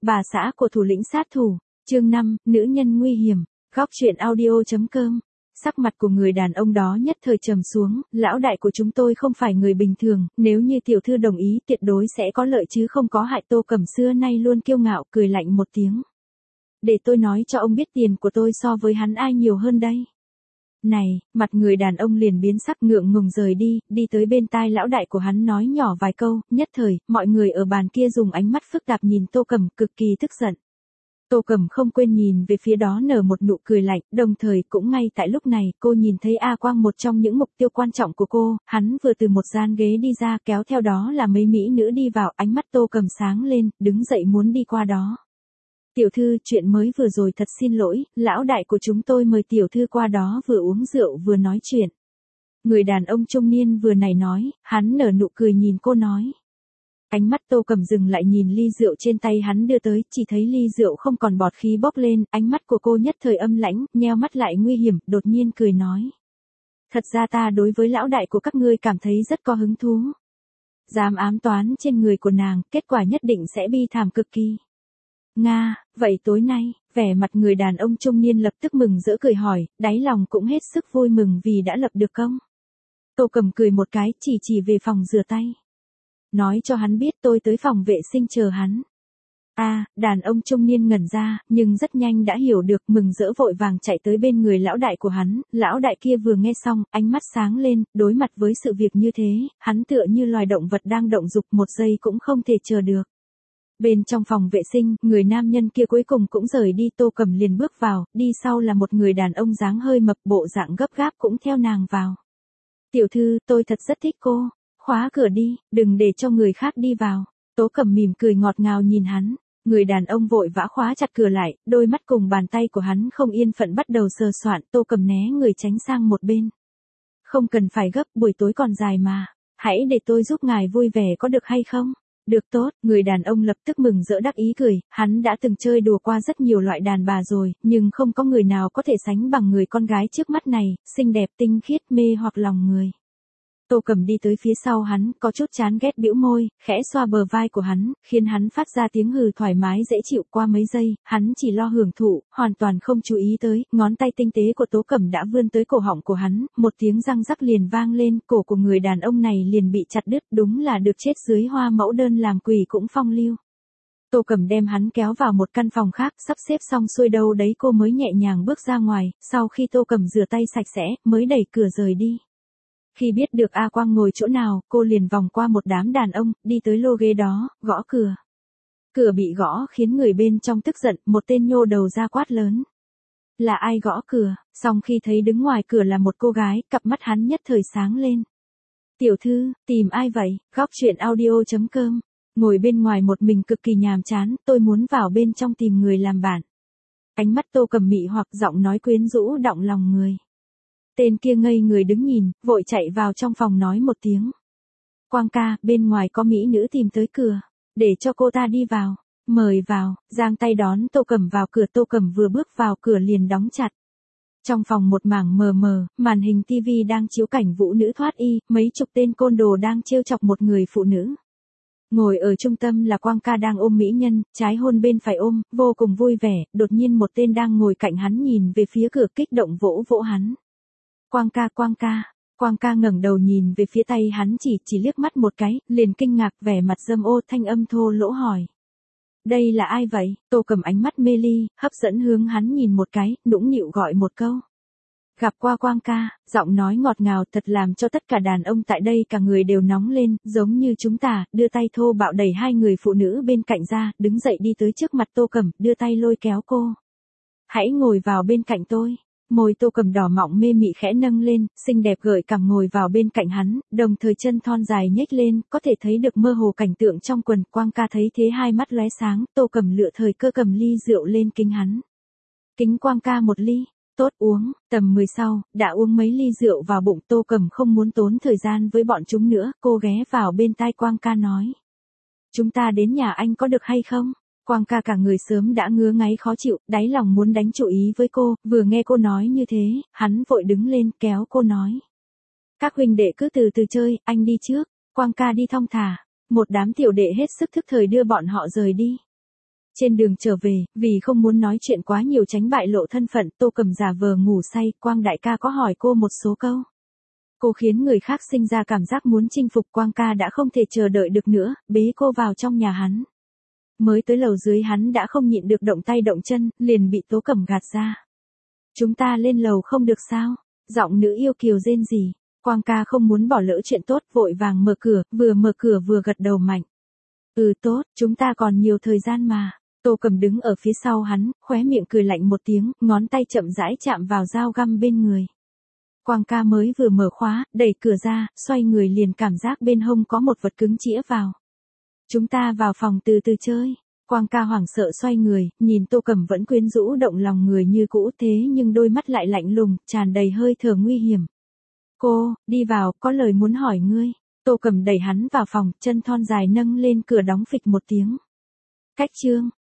bà xã của thủ lĩnh sát thủ, chương 5, nữ nhân nguy hiểm, góc truyện audio.com. Sắc mặt của người đàn ông đó nhất thời trầm xuống, lão đại của chúng tôi không phải người bình thường, nếu như tiểu thư đồng ý tuyệt đối sẽ có lợi chứ không có hại. Tô Cẩm xưa nay luôn kiêu ngạo cười lạnh một tiếng. Để tôi nói cho ông biết tiền của tôi so với hắn ai nhiều hơn đây. Này, mặt người đàn ông liền biến sắc ngượng ngùng rời đi tới bên tai lão đại của hắn nói nhỏ vài câu, nhất thời, mọi người ở bàn kia dùng ánh mắt phức tạp nhìn Tô Cẩm cực kỳ tức giận. Tô Cẩm không quên nhìn về phía đó nở một nụ cười lạnh, đồng thời cũng ngay tại lúc này cô nhìn thấy A Quang một trong những mục tiêu quan trọng của cô, hắn vừa từ một gian ghế đi ra kéo theo đó là mấy mỹ nữ đi vào, ánh mắt Tô Cẩm sáng lên, đứng dậy muốn đi qua đó. Tiểu thư, chuyện mới vừa rồi thật xin lỗi, lão đại của chúng tôi mời tiểu thư qua đó vừa uống rượu vừa nói chuyện. Người đàn ông trung niên vừa này nói, hắn nở nụ cười nhìn cô nói. Ánh mắt Tô Cẩm dừng lại nhìn ly rượu trên tay hắn đưa tới, chỉ thấy ly rượu không còn bọt khí bốc lên, ánh mắt của cô nhất thời âm lãnh, nheo mắt lại nguy hiểm, đột nhiên cười nói. Thật ra ta đối với lão đại của các ngươi cảm thấy rất có hứng thú. Dám ám toán trên người của nàng, kết quả nhất định sẽ bi thảm cực kỳ. Nga, vậy tối nay, vẻ mặt người đàn ông trung niên lập tức mừng rỡ cười hỏi, đáy lòng cũng hết sức vui mừng vì đã lập được công. Tô Cẩm cười một cái, chỉ về phòng rửa tay. Nói cho hắn biết tôi tới phòng vệ sinh chờ hắn. Đàn ông trung niên ngẩn ra, nhưng rất nhanh đã hiểu được, mừng rỡ vội vàng chạy tới bên người lão đại của hắn, lão đại kia vừa nghe xong, ánh mắt sáng lên, đối mặt với sự việc như thế, hắn tựa như loài động vật đang động dục, một giây cũng không thể chờ được. Bên trong phòng vệ sinh, người nam nhân kia cuối cùng cũng rời đi, Tô Cẩm liền bước vào, đi sau là một người đàn ông dáng hơi mập, bộ dạng gấp gáp cũng theo nàng vào. Tiểu thư, tôi thật rất thích cô, khóa cửa đi, đừng để cho người khác đi vào. Tô Cẩm mỉm cười ngọt ngào nhìn hắn, người đàn ông vội vã khóa chặt cửa lại, đôi mắt cùng bàn tay của hắn không yên phận bắt đầu sờ soạn, Tô Cẩm né người tránh sang một bên. Không cần phải gấp, buổi tối còn dài mà, hãy để tôi giúp ngài vui vẻ có được hay không? Được tốt, người đàn ông lập tức mừng rỡ đắc ý cười, hắn đã từng chơi đùa qua rất nhiều loại đàn bà rồi, nhưng không có người nào có thể sánh bằng người con gái trước mắt này, xinh đẹp tinh khiết mê hoặc lòng người. Tô Cẩm đi tới phía sau hắn, có chút chán ghét bĩu môi, khẽ xoa bờ vai của hắn, khiến hắn phát ra tiếng hừ thoải mái dễ chịu. Qua mấy giây, hắn chỉ lo hưởng thụ, hoàn toàn không chú ý tới, ngón tay tinh tế của Tố Cẩm đã vươn tới cổ họng của hắn, một tiếng răng rắc liền vang lên, cổ của người đàn ông này liền bị chặt đứt, đúng là được chết dưới hoa mẫu đơn làm quỷ cũng phong lưu. Tô Cẩm đem hắn kéo vào một căn phòng khác, sắp xếp xong xuôi đâu đấy cô mới nhẹ nhàng bước ra ngoài, sau khi Tô Cẩm rửa tay sạch sẽ, mới đẩy cửa rời đi. Khi biết được A Quang ngồi chỗ nào, cô liền vòng qua một đám đàn ông, đi tới lô ghế đó, gõ cửa. Cửa bị gõ khiến người bên trong tức giận, một tên nhô đầu ra quát lớn. Là ai gõ cửa? Xong khi thấy đứng ngoài cửa là một cô gái, cặp mắt hắn nhất thời sáng lên. Tiểu thư, tìm ai vậy? Góc truyện audio.com. Ngồi bên ngoài một mình cực kỳ nhàm chán, tôi muốn vào bên trong tìm người làm bạn. Ánh mắt Tô Cẩm mị hoặc giọng nói quyến rũ động lòng người. Tên kia ngây người đứng nhìn, vội chạy vào trong phòng nói một tiếng. Quang ca, bên ngoài có mỹ nữ tìm tới cửa, để cho cô ta đi vào, mời vào, giang tay đón Tô Cẩm vào cửa. Tô Cẩm vừa bước vào cửa liền đóng chặt. Trong phòng một mảng mờ mờ, màn hình tivi đang chiếu cảnh vũ nữ thoát y, mấy chục tên côn đồ đang trêu chọc một người phụ nữ. Ngồi ở trung tâm là Quang ca đang ôm mỹ nhân, trái hôn bên phải ôm, vô cùng vui vẻ, đột nhiên một tên đang ngồi cạnh hắn nhìn về phía cửa kích động vỗ vỗ hắn. Quang ca ngẩng đầu nhìn về phía tay hắn chỉ liếc mắt một cái, liền kinh ngạc vẻ mặt dâm ô thanh âm thô lỗ hỏi. Đây là ai vậy? Tô Cẩm ánh mắt mê ly, hấp dẫn hướng hắn nhìn một cái, nũng nịu gọi một câu. Gặp qua Quang ca, giọng nói ngọt ngào thật làm cho tất cả đàn ông tại đây cả người đều nóng lên, giống như chúng ta, đưa tay thô bạo đẩy hai người phụ nữ bên cạnh ra, đứng dậy đi tới trước mặt Tô Cẩm, đưa tay lôi kéo cô. Hãy ngồi vào bên cạnh tôi. Môi Tô Cẩm đỏ mọng mê mị khẽ nâng lên, xinh đẹp gợi cảm ngồi vào bên cạnh hắn, đồng thời chân thon dài nhếch lên, có thể thấy được mơ hồ cảnh tượng trong quần. Quang ca thấy thế hai mắt lóe sáng, Tô Cẩm lựa thời cơ cầm ly rượu lên kính hắn. Kính Quang ca một ly, tốt uống. Tầm 10 sau, đã uống mấy ly rượu vào bụng. Tô Cẩm không muốn tốn thời gian với bọn chúng nữa, cô ghé vào bên tai Quang ca nói. Chúng ta đến nhà anh có được hay không? Quang ca cả người sớm đã ngứa ngáy khó chịu, đáy lòng muốn đánh chủ ý với cô, vừa nghe cô nói như thế, hắn vội đứng lên kéo cô nói. Các huynh đệ cứ từ từ chơi, anh đi trước. Quang ca đi thong thả, một đám tiểu đệ hết sức thức thời đưa bọn họ rời đi. Trên đường trở về, vì không muốn nói chuyện quá nhiều tránh bại lộ thân phận, Tô Cầm giả vờ ngủ say, Quang đại ca có hỏi cô một số câu. Cô khiến người khác sinh ra cảm giác muốn chinh phục, Quang ca đã không thể chờ đợi được nữa, bế cô vào trong nhà hắn. Mới tới lầu dưới hắn đã không nhịn được động tay động chân, liền bị Tố Cẩm gạt ra. Chúng ta lên lầu không được sao? Giọng nữ yêu kiều rên rỉ. Quang ca không muốn bỏ lỡ chuyện tốt, vội vàng mở cửa vừa gật đầu mạnh. Ừ tốt, chúng ta còn nhiều thời gian mà. Tô Cẩm đứng ở phía sau hắn, khóe miệng cười lạnh một tiếng, ngón tay chậm rãi chạm vào dao găm bên người. Quang ca mới vừa mở khóa, đẩy cửa ra, xoay người liền cảm giác bên hông có một vật cứng chĩa vào. Chúng ta vào phòng từ từ chơi. Quang ca hoảng sợ xoay người, nhìn Tô Cẩm vẫn quyến rũ động lòng người như cũ, thế nhưng đôi mắt lại lạnh lùng, tràn đầy hơi thở nguy hiểm. Cô, đi vào, có lời muốn hỏi ngươi. Tô Cẩm đẩy hắn vào phòng, chân thon dài nâng lên cửa đóng phịch một tiếng. Cách chương.